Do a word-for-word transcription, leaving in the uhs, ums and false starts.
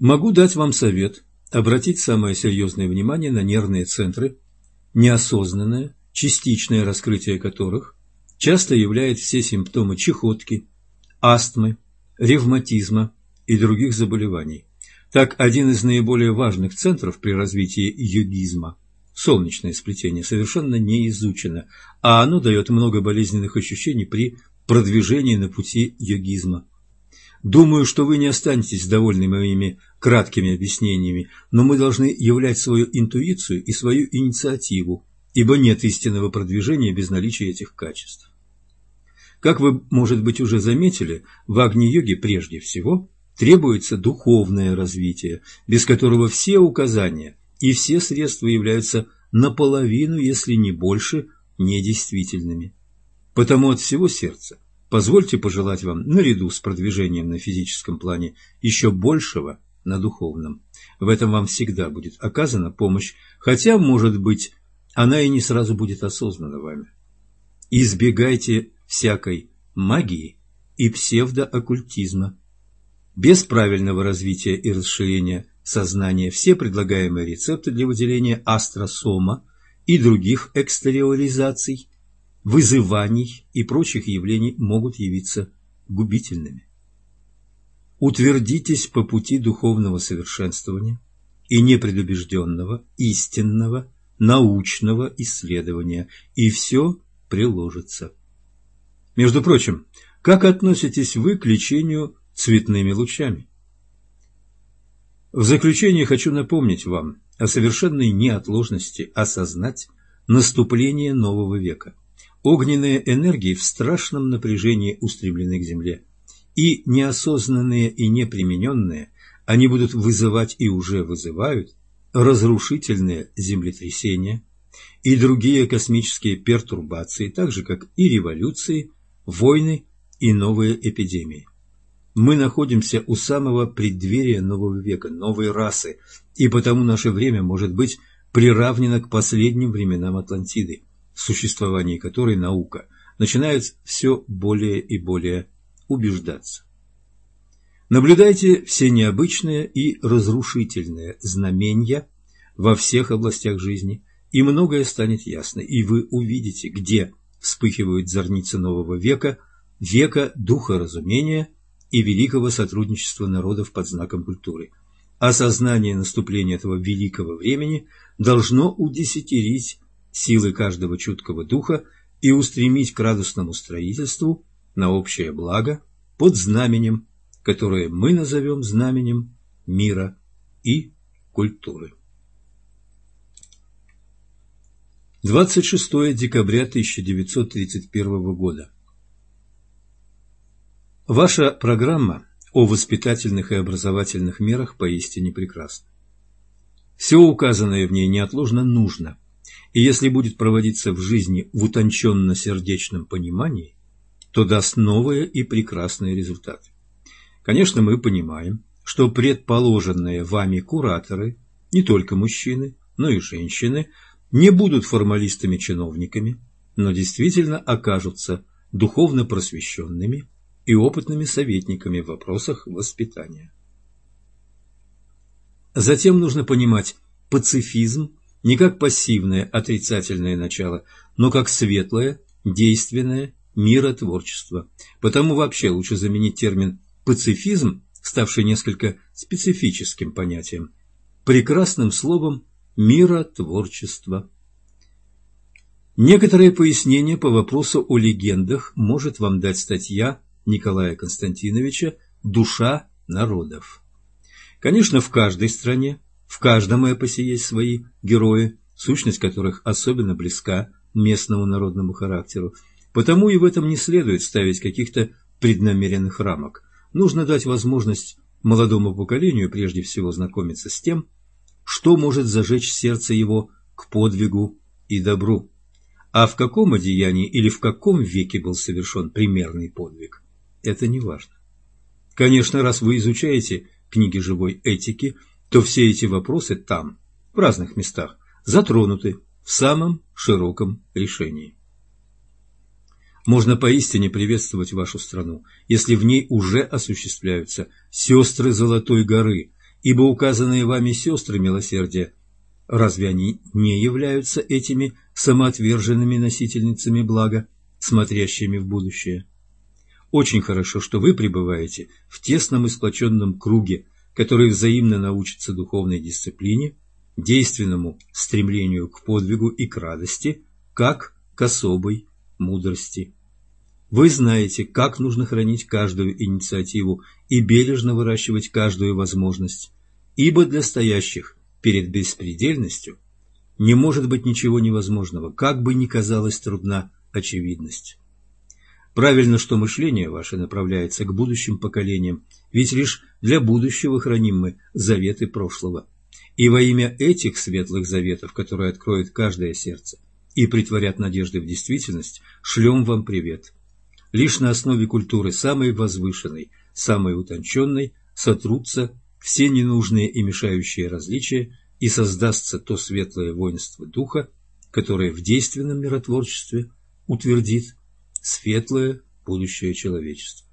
Могу дать вам совет обратить самое серьезное внимание на нервные центры, неосознанное, частичное раскрытие которых часто являет все симптомы чехотки, астмы, ревматизма и других заболеваний. Так, один из наиболее важных центров при развитии йогизма – солнечное сплетение – совершенно не изучено, а оно дает много болезненных ощущений при продвижении на пути йогизма. Думаю, что вы не останетесь довольны моими краткими объяснениями, но мы должны являть свою интуицию и свою инициативу, ибо нет истинного продвижения без наличия этих качеств. Как вы, может быть, уже заметили, в агни-йоге прежде всего требуется духовное развитие, без которого все указания и все средства являются наполовину, если не больше, недействительными. Потому от всего сердца позвольте пожелать вам, наряду с продвижением на физическом плане, еще большего на духовном. В этом вам всегда будет оказана помощь, хотя, может быть, она и не сразу будет осознана вами. Избегайте всякой магии и псевдооккультизма. Без правильного развития и расширения сознания все предлагаемые рецепты для выделения астросома и других экстериоризаций, вызываний и прочих явлений могут явиться губительными. Утвердитесь по пути духовного совершенствования и непредубежденного, истинного, научного исследования, и все приложится. Между прочим, как относитесь вы к лечению цветными лучами? В заключение хочу напомнить вам о совершенной неотложности осознать наступление нового века. Огненные энергии в страшном напряжении устремлены к Земле, и неосознанные и непримененные они будут вызывать и уже вызывают разрушительные землетрясения и другие космические пертурбации, так же как и революции, войны и новые эпидемии. Мы находимся у самого преддверия нового века, новой расы, и потому наше время может быть приравнено к последним временам Атлантиды, в существовании которой наука начинает все более и более убеждаться. Наблюдайте все необычные и разрушительные знамения во всех областях жизни, и многое станет ясно, и вы увидите, где вспыхивают зорницы нового века, века духа разумения и великого сотрудничества народов под знаком культуры. Осознание наступления этого великого времени должно удесятерить силы каждого чуткого духа и устремить к радостному строительству на общее благо под знаменем, которое мы назовем знаменем мира и культуры. двадцать шестое декабря тысяча девятьсот тридцать первого года. Ваша программа о воспитательных и образовательных мерах поистине прекрасна. Все указанное в ней неотложно нужно, и если будет проводиться в жизни в утонченно-сердечном понимании, то даст новые и прекрасные результаты. Конечно, мы понимаем, что предположенные вами кураторы, не только мужчины, но и женщины, не будут формалистами-чиновниками, но действительно окажутся духовно просвещенными и опытными советниками в вопросах воспитания. Затем нужно понимать пацифизм не как пассивное отрицательное начало, но как светлое, действенное миротворчество. Потому вообще лучше заменить термин «пацифизм», ставший несколько специфическим понятием, прекрасным словом «миротворчество». Некоторые пояснения по вопросу о легендах может вам дать статья Николая Константиновича «Душа народов». Конечно, в каждой стране, в каждом эпосе есть свои герои, сущность которых особенно близка местному народному характеру, потому и в этом не следует ставить каких-то преднамеренных рамок. Нужно дать возможность молодому поколению прежде всего знакомиться с тем, что может зажечь сердце его к подвигу и добру. А в каком одеянии или в каком веке был совершен примерный подвиг, это не важно. Конечно, раз вы изучаете книги живой этики, то все эти вопросы там, в разных местах, затронуты в самом широком решении. Можно поистине приветствовать вашу страну, если в ней уже осуществляются сестры Золотой горы, Ибо указанные вами сестры милосердия, разве они не являются этими самоотверженными носительницами блага, смотрящими в будущее? Очень хорошо, что вы пребываете в тесном и сплоченном круге, который взаимно научится духовной дисциплине, действенному стремлению к подвигу и к радости, как к особой мудрости. Вы знаете, как нужно хранить каждую инициативу и бережно выращивать каждую возможность, ибо для стоящих перед беспредельностью не может быть ничего невозможного, как бы ни казалась трудна очевидность. Правильно, что мышление ваше направляется к будущим поколениям, ведь лишь для будущего храним мы заветы прошлого. И во имя этих светлых заветов, которые откроет каждое сердце и притворят надежды в действительность, шлем вам привет. Лишь на основе культуры самой возвышенной, самой утонченной сотрутся все ненужные и мешающие различия, и создастся то светлое воинство духа, которое в действенном миротворчестве утвердит светлое будущее человечества.